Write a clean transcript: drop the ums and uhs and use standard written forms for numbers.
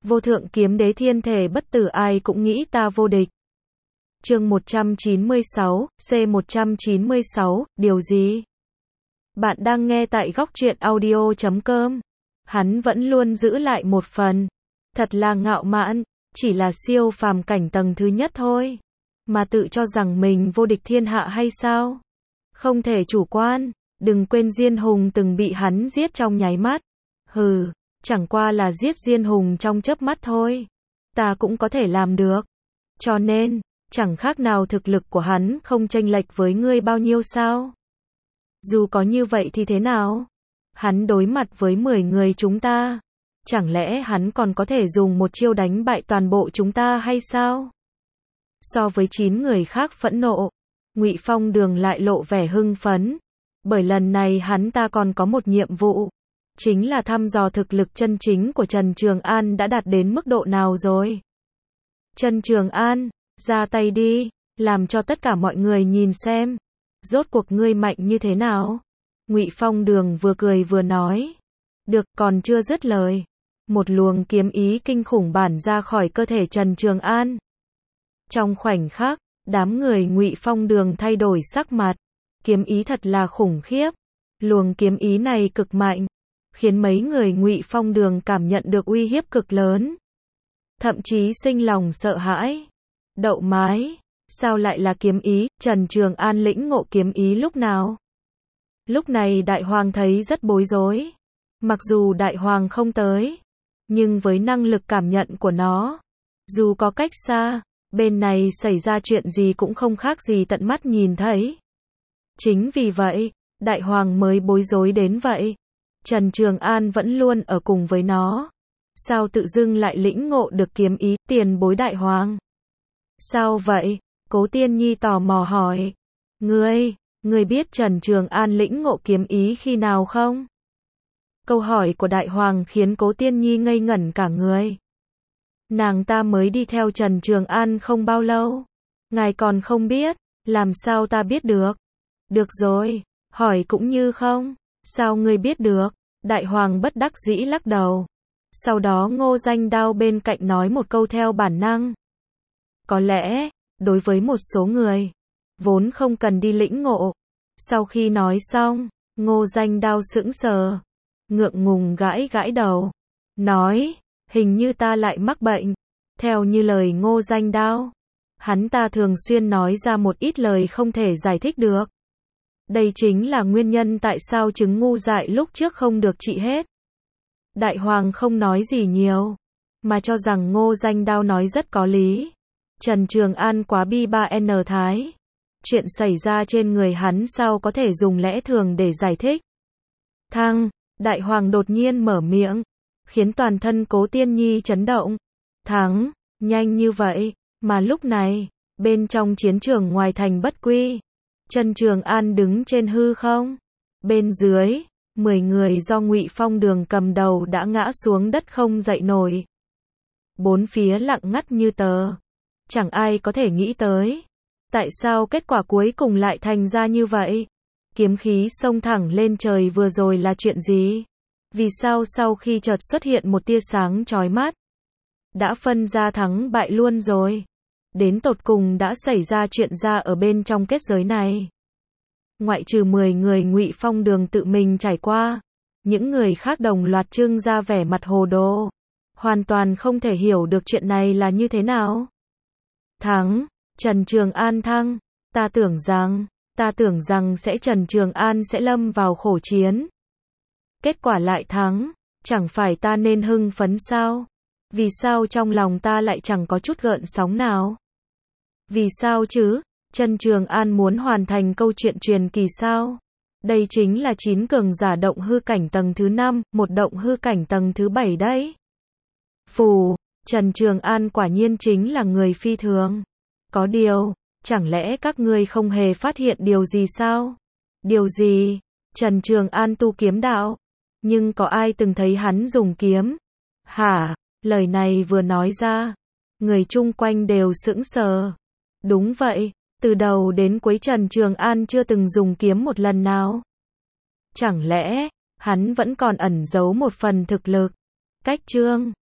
Vô thượng kiếm đế thiên thể bất tử ai cũng nghĩ ta vô địch. Chương 196, C196, điều gì? Bạn đang nghe tại góc truyện audio.com. Hắn vẫn luôn giữ lại một phần. Thật là ngạo mạn, chỉ là siêu phàm cảnh tầng thứ nhất thôi. Mà tự cho rằng mình vô địch thiên hạ hay sao? Không thể chủ quan, đừng quên Diên Hùng từng bị hắn giết trong nháy mắt. Hừ, chẳng qua là giết Diên Hùng trong chớp mắt thôi. Ta cũng có thể làm được. Cho nên, chẳng khác nào thực lực của hắn không chênh lệch với ngươi bao nhiêu sao? Dù có như vậy thì thế nào? Hắn đối mặt với 10 người chúng ta. Chẳng lẽ hắn còn có thể dùng một chiêu đánh bại toàn bộ chúng ta hay sao? So với 9 người khác phẫn nộ, Ngụy Phong Đường lại lộ vẻ hưng phấn. Bởi lần này hắn ta còn có một nhiệm vụ. Chính là thăm dò thực lực chân chính của Trần Trường An đã đạt đến mức độ nào rồi. Trần Trường An, ra tay đi, làm cho tất cả mọi người nhìn xem. Rốt cuộc ngươi mạnh như thế nào? Ngụy Phong Đường vừa cười vừa nói. Được, còn chưa dứt lời. Một luồng kiếm ý kinh khủng bản ra khỏi cơ thể Trần Trường An. Trong khoảnh khắc, đám người Ngụy Phong Đường thay đổi sắc mặt. Kiếm ý thật là khủng khiếp. Luồng kiếm ý này cực mạnh, khiến mấy người Ngụy Phong Đường cảm nhận được uy hiếp cực lớn. Thậm chí sinh lòng sợ hãi. Đậu mái, sao lại là kiếm ý? Trần Trường An lĩnh ngộ kiếm ý lúc nào? Lúc này Đại Hoàng thấy rất bối rối. Mặc dù Đại Hoàng không tới, nhưng với năng lực cảm nhận của nó, dù có cách xa, bên này xảy ra chuyện gì cũng không khác gì tận mắt nhìn thấy. Chính vì vậy, Đại Hoàng mới bối rối đến vậy. Trần Trường An vẫn luôn ở cùng với nó. Sao tự dưng lại lĩnh ngộ được kiếm ý? Tiền bối Đại Hoàng. Sao vậy? Cố Tiên Nhi tò mò hỏi. Ngươi biết Trần Trường An lĩnh ngộ kiếm ý khi nào không? Câu hỏi của Đại Hoàng khiến Cố Tiên Nhi ngây ngẩn cả người. Nàng ta mới đi theo Trần Trường An không bao lâu. Ngài còn không biết, làm sao ta biết được? Được rồi, hỏi cũng như không. Sao ngươi biết được? Đại Hoàng bất đắc dĩ lắc đầu. Sau đó Ngô Danh Đao bên cạnh nói một câu theo bản năng. Có lẽ, đối với một số người, vốn không cần đi lĩnh ngộ. Sau khi nói xong, Ngô Danh Đao sững sờ, ngượng ngùng gãi gãi đầu. Nói, hình như ta lại mắc bệnh. Theo như lời Ngô Danh Đao, hắn ta thường xuyên nói ra một ít lời không thể giải thích được. Đây chính là nguyên nhân tại sao chứng ngu dại lúc trước không được trị hết. Đại Hoàng không nói gì nhiều, mà cho rằng Ngô Danh Đao nói rất có lý. Trần Trường An quá bi ba n thái. Chuyện xảy ra trên người hắn sao có thể dùng lẽ thường để giải thích. Đại Hoàng đột nhiên mở miệng, khiến toàn thân Cố Tiên Nhi chấn động. Thắng, nhanh như vậy, mà lúc này, bên trong chiến trường ngoài thành Bất Quy, Trần Trường An đứng trên hư không. Bên dưới, 10 người do Ngụy Phong Đường cầm đầu đã ngã xuống đất không dậy nổi. Bốn phía lặng ngắt như tờ. Chẳng ai có thể nghĩ tới. Tại sao kết quả cuối cùng lại thành ra như vậy? Kiếm khí xông thẳng lên trời vừa rồi là chuyện gì? Vì sao sau khi chợt xuất hiện một tia sáng chói mắt, đã phân ra thắng bại luôn rồi? Đến tột cùng đã xảy ra chuyện ra ở bên trong kết giới này. Ngoại trừ 10 người Ngụy Phong Đường tự mình trải qua, những người khác đồng loạt trưng ra vẻ mặt hồ đồ, hoàn toàn không thể hiểu được chuyện này là như thế nào. Thắng, Trần Trường An thắng, ta tưởng rằng Trần Trường An sẽ lâm vào khổ chiến. Kết quả lại thắng, chẳng phải ta nên hưng phấn sao? Vì sao trong lòng ta lại chẳng có chút gợn sóng nào? Vì sao chứ? Trần Trường An muốn hoàn thành câu chuyện truyền kỳ sao? Đây chính là 9 cường giả động hư cảnh tầng thứ 5, một động hư cảnh tầng thứ 7 đấy. Phù, Trần Trường An quả nhiên chính là người phi thường. Có điều, chẳng lẽ các ngươi không hề phát hiện điều gì sao? Điều gì? Trần Trường An tu kiếm đạo, nhưng có ai từng thấy hắn dùng kiếm? Hả? Lời này vừa nói ra, người chung quanh đều sững sờ. Đúng vậy, từ đầu đến cuối Trần Trường An chưa từng dùng kiếm một lần nào. Chẳng lẽ, hắn vẫn còn ẩn giấu một phần thực lực? Cách chương